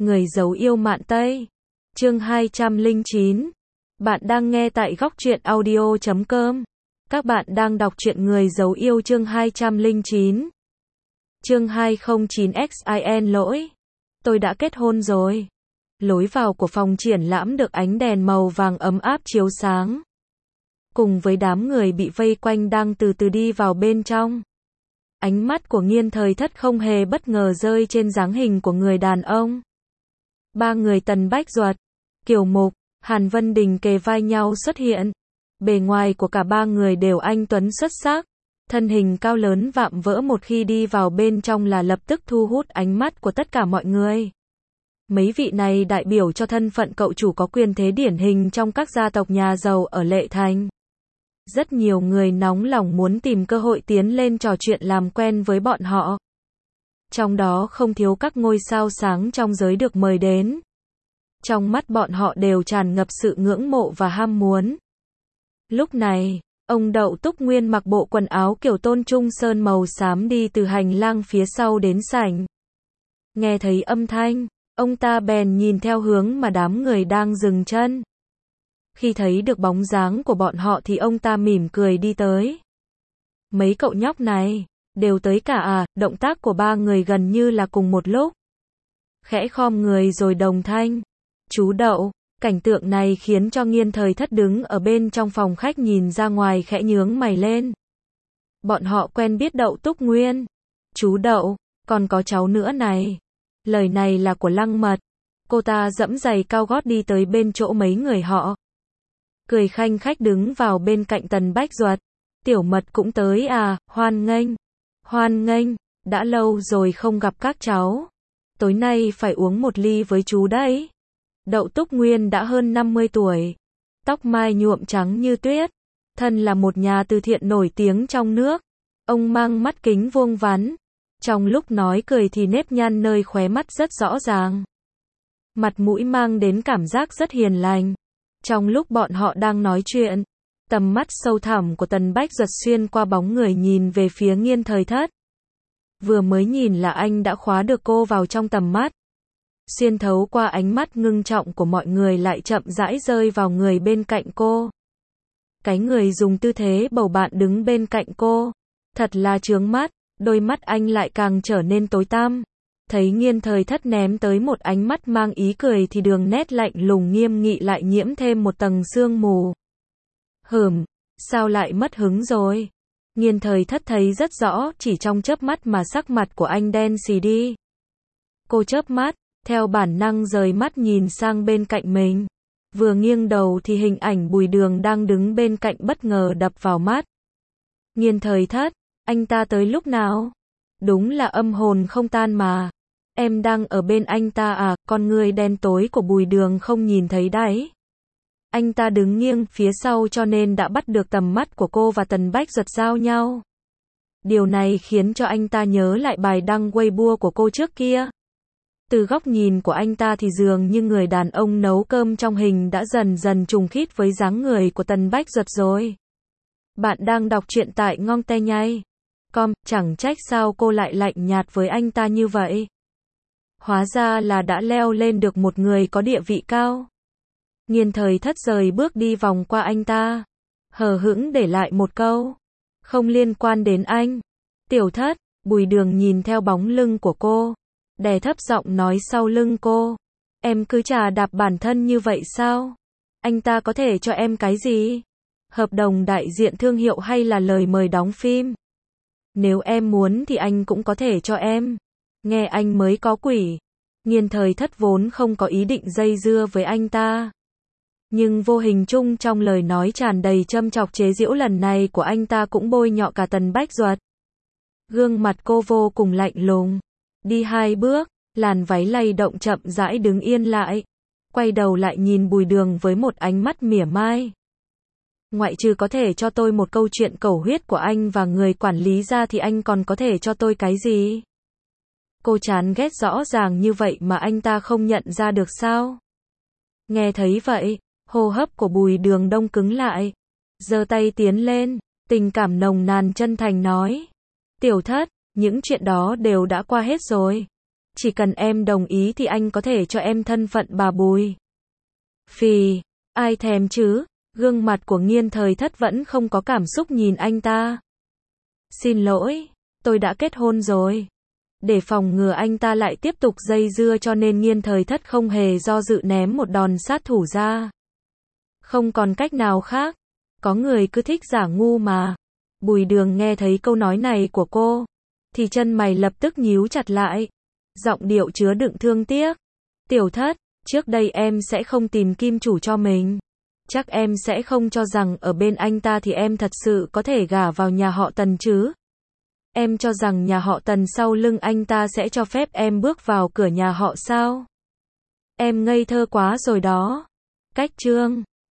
Người giấu yêu mạn Tây. Chương 209. Bạn đang nghe tại góc truyện audio.com. Các bạn đang đọc truyện Người giấu yêu chương 209. Chương 209xin lỗi. Tôi đã kết hôn rồi. Lối vào của phòng triển lãm được ánh đèn màu vàng ấm áp chiếu sáng. Cùng với đám người bị vây quanh đang từ từ đi vào bên trong. Ánh mắt của Nghiên Thời Thất không hề bất ngờ rơi trên dáng hình của người đàn ông. Ba người Tần Bách Duật, Kiều Mục, Hàn Vân Đình kề vai nhau xuất hiện. Bề ngoài của cả ba người đều anh tuấn xuất sắc, thân hình cao lớn vạm vỡ, một khi đi vào bên trong là lập tức thu hút ánh mắt của tất cả mọi người. Mấy vị này đại biểu cho thân phận cậu chủ có quyền thế điển hình trong các gia tộc nhà giàu ở Lệ Thành. Rất nhiều người nóng lòng muốn tìm cơ hội tiến lên trò chuyện làm quen với bọn họ. Trong đó không thiếu các ngôi sao sáng trong giới được mời đến. Trong mắt bọn họ đều tràn ngập sự ngưỡng mộ và ham muốn. Lúc này, ông Đậu Túc Nguyên mặc bộ quần áo kiểu tôn trung sơn màu xám đi từ hành lang phía sau đến sảnh. Nghe thấy âm thanh, ông ta bèn nhìn theo hướng mà đám người đang dừng chân. Khi thấy được bóng dáng của bọn họ thì ông ta mỉm cười đi tới. Mấy cậu nhóc này, đều tới cả à? Động tác của ba người gần như là cùng một lúc. Khẽ khom người rồi đồng thanh. Chú Đậu. Cảnh tượng này khiến cho Nghiên Thời Thất đứng ở bên trong phòng khách nhìn ra ngoài khẽ nhướng mày lên. Bọn họ quen biết Đậu Túc Nguyên. Chú Đậu, còn có cháu nữa này. Lời này là của Lăng Mật. Cô ta giẫm giày cao gót đi tới bên chỗ mấy người họ. Cười khanh khách đứng vào bên cạnh Tần Bách Duật. Tiểu Mật cũng tới à? Hoan nghênh. Hoan nghênh, đã lâu rồi không gặp các cháu. Tối nay phải uống một ly với chú đấy. Đậu Túc Nguyên đã hơn 50 tuổi. Tóc mai nhuộm trắng như tuyết. Thân là một nhà từ thiện nổi tiếng trong nước. Ông mang mắt kính vuông vắn. Trong lúc nói cười thì nếp nhăn nơi khóe mắt rất rõ ràng. Mặt mũi mang đến cảm giác rất hiền lành. Trong lúc bọn họ đang nói chuyện, tầm mắt sâu thẳm của Tần Bách Duật xuyên qua bóng người nhìn về phía Nghiên Thời Thất. Vừa mới nhìn là anh đã khóa được cô vào trong tầm mắt. Xuyên thấu qua ánh mắt ngưng trọng của mọi người lại chậm rãi rơi vào người bên cạnh cô. Cái người dùng tư thế bầu bạn đứng bên cạnh cô. Thật là chướng mắt, đôi mắt anh lại càng trở nên tối tăm. Thấy Nghiên Thời Thất ném tới một ánh mắt mang ý cười thì đường nét lạnh lùng nghiêm nghị lại nhiễm thêm một tầng sương mù. Sao lại mất hứng rồi? Nghiên Thời Thất thấy rất rõ, chỉ trong chớp mắt mà sắc mặt của anh đen xì đi. Cô chớp mắt, theo bản năng rời mắt nhìn sang bên cạnh mình. Vừa nghiêng đầu thì hình ảnh Bùi Đường đang đứng bên cạnh bất ngờ đập vào mắt. Nghiên Thời Thất, anh ta tới lúc nào? Đúng là âm hồn không tan mà. Em đang ở bên anh ta à? Con người đen tối của Bùi Đường không nhìn thấy đấy. Anh ta đứng nghiêng phía sau cho nên đã bắt được tầm mắt của cô và Tần Bách Duật giao nhau. Điều này khiến cho anh ta nhớ lại bài đăng Weibo của cô trước kia. Từ góc nhìn của anh ta thì dường như người đàn ông nấu cơm trong hình đã dần dần trùng khít với dáng người của Tần Bách Duật rồi. Bạn đang đọc truyện tại Ngon Te Nhây. Chẳng trách sao cô lại lạnh nhạt với anh ta như vậy. Hóa ra là đã leo lên được một người có địa vị cao. Nghiên Thời Thất rời bước đi vòng qua anh ta. Hờ hững để lại một câu. Không liên quan đến anh. Tiểu Thất, Bùi Đường nhìn theo bóng lưng của cô. Đè thấp giọng nói sau lưng cô. Em cứ chà đạp bản thân như vậy sao? Anh ta có thể cho em cái gì? Hợp đồng đại diện thương hiệu hay là lời mời đóng phim? Nếu em muốn thì anh cũng có thể cho em. Nghe anh mới có quỷ. Nghiên Thời Thất vốn không có ý định dây dưa với anh ta. Nhưng vô hình chung trong lời nói tràn đầy châm chọc chế giễu lần này của anh ta cũng bôi nhọ cả Tần Bách Duật. Gương mặt cô vô cùng lạnh lùng. Đi 2 bước, làn váy lay động chậm rãi đứng yên lại. Quay đầu lại nhìn Bùi Đường với một ánh mắt mỉa mai. Ngoại trừ có thể cho tôi một câu chuyện cầu huyết của anh và người quản lý ra thì anh còn có thể cho tôi cái gì? Cô chán ghét rõ ràng như vậy mà anh ta không nhận ra được sao? Nghe thấy vậy, hô hấp của Bùi Đường đông cứng lại. Giơ tay tiến lên, tình cảm nồng nàn chân thành nói. Tiểu Thất, những chuyện đó đều đã qua hết rồi. Chỉ cần em đồng ý thì anh có thể cho em thân phận bà Bùi. Phì, ai thèm chứ? Gương mặt của Nghiên Thời Thất vẫn không có cảm xúc nhìn anh ta. Xin lỗi, tôi đã kết hôn rồi. Để phòng ngừa anh ta lại tiếp tục dây dưa cho nên Nghiên Thời Thất không hề do dự ném một đòn sát thủ ra. Không còn cách nào khác. Có người cứ thích giả ngu mà. Bùi Đường nghe thấy câu nói này của cô, thì chân mày lập tức nhíu chặt lại. Giọng điệu chứa đựng thương tiếc. Tiểu Thất, trước đây em sẽ không tìm kim chủ cho mình. Chắc em sẽ không cho rằng ở bên anh ta thì em thật sự có thể gả vào nhà họ Tần chứ. Em cho rằng nhà họ Tần sau lưng anh ta sẽ cho phép em bước vào cửa nhà họ sao? Em ngây thơ quá rồi đó. Cách chương